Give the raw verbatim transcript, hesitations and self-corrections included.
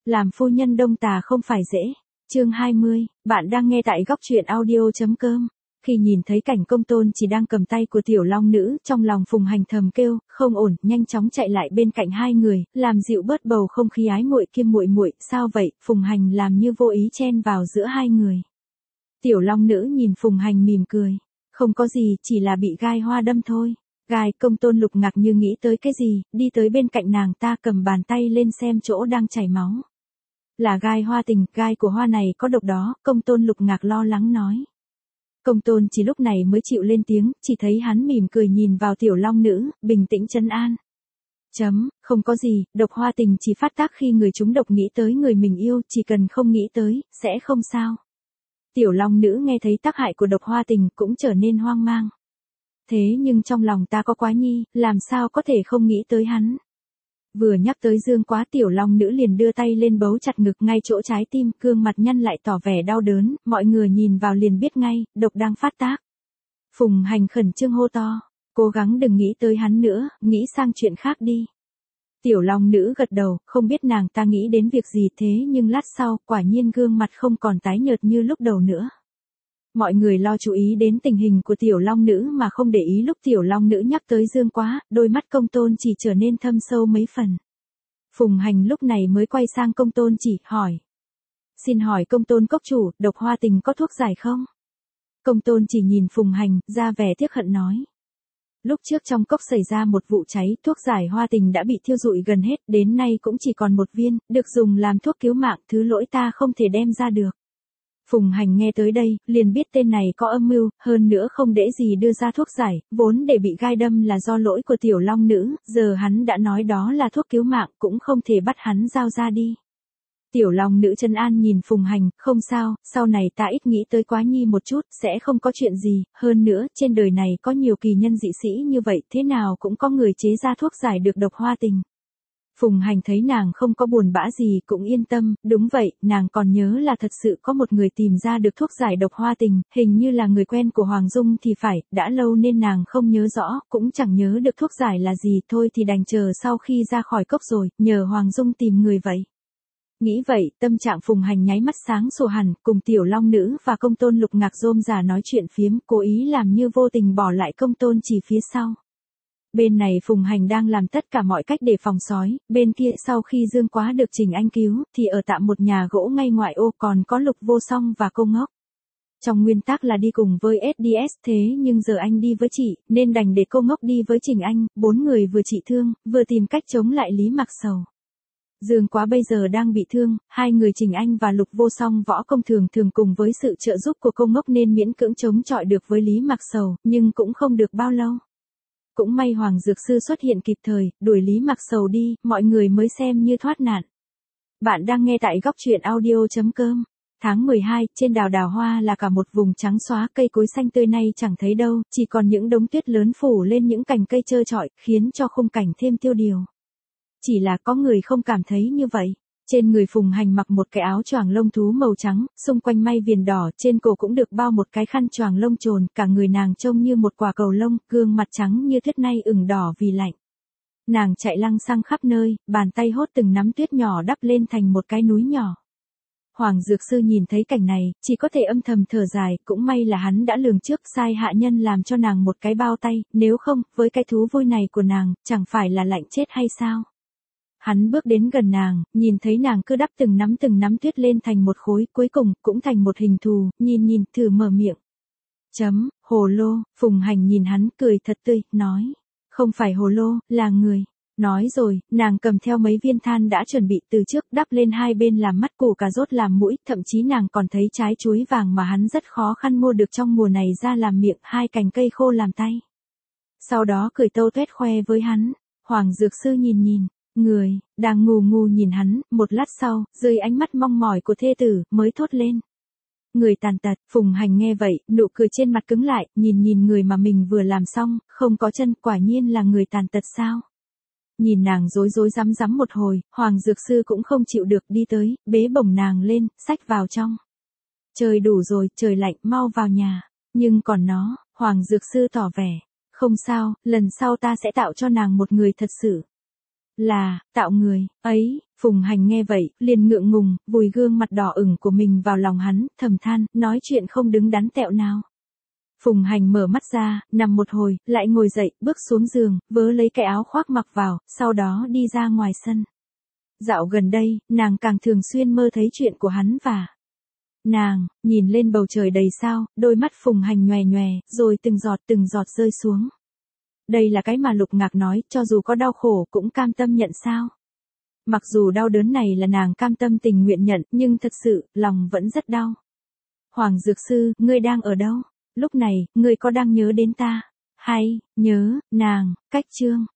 Làm phu nhân đông tà không phải dễ. Chương hai mươi, bạn đang nghe tại góc truyện audio.com. Khi nhìn thấy cảnh Công Tôn chỉ đang cầm tay của tiểu long nữ, trong lòng Phùng Hành thầm kêu, không ổn, nhanh chóng chạy lại bên cạnh hai người, làm dịu bớt bầu không khí ái muội kia. Muội muội, sao vậy? Phùng Hành làm như vô ý chen vào giữa hai người. Tiểu long nữ nhìn Phùng Hành mỉm cười, không có gì, chỉ là bị gai hoa đâm thôi. Gai? Công Tôn Lục Ngạc như nghĩ tới cái gì, đi tới bên cạnh nàng ta, cầm bàn tay lên xem chỗ đang chảy máu. Là gai hoa tình, gai của hoa này có độc đó, Công Tôn Lục Ngạc lo lắng nói. Công Tôn chỉ lúc này mới chịu lên tiếng, chỉ thấy hắn mỉm cười nhìn vào tiểu long nữ, bình tĩnh trấn an. Chấm, không có gì, độc hoa tình chỉ phát tác khi người chúng độc nghĩ tới người mình yêu, chỉ cần không nghĩ tới, sẽ không sao. Tiểu long nữ nghe thấy tác hại của độc hoa tình cũng trở nên hoang mang. Thế nhưng trong lòng ta có Quá Nhi, làm sao có thể không nghĩ tới hắn. Vừa nhắc tới Dương Quá, tiểu long nữ liền đưa tay lên bấu chặt ngực ngay chỗ trái tim, gương mặt nhăn lại tỏ vẻ đau đớn, mọi người nhìn vào liền biết ngay, độc đang phát tác. Phùng Hành khẩn trương hô to, cố gắng đừng nghĩ tới hắn nữa, nghĩ sang chuyện khác đi. Tiểu long nữ gật đầu, không biết nàng ta nghĩ đến việc gì, thế nhưng lát sau, quả nhiên gương mặt không còn tái nhợt như lúc đầu nữa. Mọi người lo chú ý đến tình hình của tiểu long nữ mà không để ý lúc tiểu long nữ nhắc tới Dương Quá, đôi mắt Công Tôn chỉ trở nên thâm sâu mấy phần. Phùng Hành lúc này mới quay sang Công Tôn chỉ, hỏi. Xin hỏi Công Tôn cốc chủ, độc hoa tình có thuốc giải không? Công Tôn chỉ nhìn Phùng Hành, ra vẻ tiếc hận nói. Lúc trước trong cốc xảy ra một vụ cháy, thuốc giải hoa tình đã bị thiêu rụi gần hết, đến nay cũng chỉ còn một viên, được dùng làm thuốc cứu mạng, thứ lỗi ta không thể đem ra được. Phùng Hành nghe tới đây, liền biết tên này có âm mưu, hơn nữa không dễ gì đưa ra thuốc giải, vốn để bị gai đâm là do lỗi của tiểu long nữ, giờ hắn đã nói đó là thuốc cứu mạng, cũng không thể bắt hắn giao ra đi. Tiểu long nữ trấn an nhìn Phùng Hành, không sao, sau này ta ít nghĩ tới Quá Nhi một chút, sẽ không có chuyện gì, hơn nữa, trên đời này có nhiều kỳ nhân dị sĩ như vậy, thế nào cũng có người chế ra thuốc giải được độc hoa tình. Phùng Hành thấy nàng không có buồn bã gì cũng yên tâm, đúng vậy, nàng còn nhớ là thật sự có một người tìm ra được thuốc giải độc hoa tình, hình như là người quen của Hoàng Dung thì phải, đã lâu nên nàng không nhớ rõ, cũng chẳng nhớ được thuốc giải là gì, thôi thì đành chờ sau khi ra khỏi cốc rồi, nhờ Hoàng Dung tìm người vậy. Nghĩ vậy, tâm trạng Phùng Hành nháy mắt sáng sủa hẳn, cùng tiểu long nữ và Công Tôn Lục Ngạc rôm rả nói chuyện phiếm, cố ý làm như vô tình bỏ lại Công Tôn chỉ phía sau. Bên này Phùng Hành đang làm tất cả mọi cách để phòng sói, bên kia sau khi Dương Quá được Trình Anh cứu, thì ở tạm một nhà gỗ ngay ngoại ô còn có Lục Vô Song và Cô Ngốc. Trong nguyên tắc là đi cùng với ét đê ét, thế nhưng giờ anh đi với chị, nên đành để Cô Ngốc đi với Trình Anh, bốn người vừa trị thương, vừa tìm cách chống lại Lý Mạc Sầu. Dương Quá bây giờ đang bị thương, hai người Trình Anh và Lục Vô Song võ công thường thường cùng với sự trợ giúp của Cô Ngốc nên miễn cưỡng chống chọi được với Lý Mạc Sầu, nhưng cũng không được bao lâu. Cũng may Hoàng Dược Sư xuất hiện kịp thời, đuổi Lý Mạc Sầu đi, mọi người mới xem như thoát nạn. Bạn đang nghe tại góc truyện audio.com. Tháng mười hai, trên đào đào hoa là cả một vùng trắng xóa, cây cối xanh tươi nay chẳng thấy đâu, chỉ còn những đống tuyết lớn phủ lên những cành cây trơ trọi, khiến cho khung cảnh thêm tiêu điều. Chỉ là có người không cảm thấy như vậy. Trên người Phùng Hành mặc một cái áo choàng lông thú màu trắng, xung quanh may viền đỏ, trên cổ cũng được bao một cái khăn choàng lông trồn, cả người nàng trông như một quả cầu lông, gương mặt trắng như tuyết nay ửng đỏ vì lạnh. Nàng chạy lăng xăng khắp nơi, bàn tay hốt từng nắm tuyết nhỏ đắp lên thành một cái núi nhỏ. Hoàng Dược Sư nhìn thấy cảnh này, chỉ có thể âm thầm thở dài, cũng may là hắn đã lường trước sai hạ nhân làm cho nàng một cái bao tay, nếu không, với cái thú vui này của nàng, chẳng phải là lạnh chết hay sao? Hắn bước đến gần nàng, nhìn thấy nàng cứ đắp từng nắm từng nắm tuyết lên thành một khối, cuối cùng, cũng thành một hình thù, nhìn nhìn, thử mở miệng. Chấm, hồ lô, Phùng Hành nhìn hắn, cười thật tươi, nói. Không phải hồ lô, là người. Nói rồi, nàng cầm theo mấy viên than đã chuẩn bị từ trước, đắp lên hai bên làm mắt, củ cà rốt làm mũi, thậm chí nàng còn thấy trái chuối vàng mà hắn rất khó khăn mua được trong mùa này ra làm miệng, hai cành cây khô làm tay. Sau đó cười tâu tuét khoe với hắn. Hoàng Dược Sư nhìn nhìn. Người, đang ngù ngù nhìn hắn, một lát sau, dưới ánh mắt mong mỏi của thê tử, mới thốt lên. Người tàn tật, Phùng Hành nghe vậy, nụ cười trên mặt cứng lại, nhìn nhìn người mà mình vừa làm xong, không có chân, quả nhiên là người tàn tật sao. Nhìn nàng rối rối rắm rắm một hồi, Hoàng Dược Sư cũng không chịu được đi tới, bế bổng nàng lên, xách vào trong. Trời đủ rồi, trời lạnh, mau vào nhà. Nhưng còn nó, Hoàng Dược Sư tỏ vẻ. Không sao, lần sau ta sẽ tạo cho nàng một người thật sự. Là, tạo người, ấy, Phùng Hành nghe vậy, liền ngượng ngùng, vùi gương mặt đỏ ửng của mình vào lòng hắn, thầm than, nói chuyện không đứng đắn tẹo nào. Phùng Hành mở mắt ra, nằm một hồi, lại ngồi dậy, bước xuống giường, vớ lấy cái áo khoác mặc vào, sau đó đi ra ngoài sân. Dạo gần đây, nàng càng thường xuyên mơ thấy chuyện của hắn và nàng, nhìn lên bầu trời đầy sao, đôi mắt Phùng Hành nhòe nhòe, rồi từng giọt từng giọt rơi xuống. Đây là cái mà Lục Ngạc nói, cho dù có đau khổ cũng cam tâm nhận sao. Mặc dù đau đớn này là nàng cam tâm tình nguyện nhận, nhưng thật sự, lòng vẫn rất đau. Hoàng Dược Sư, ngươi đang ở đâu? Lúc này, ngươi có đang nhớ đến ta? Hay, nhớ, nàng, cách chương.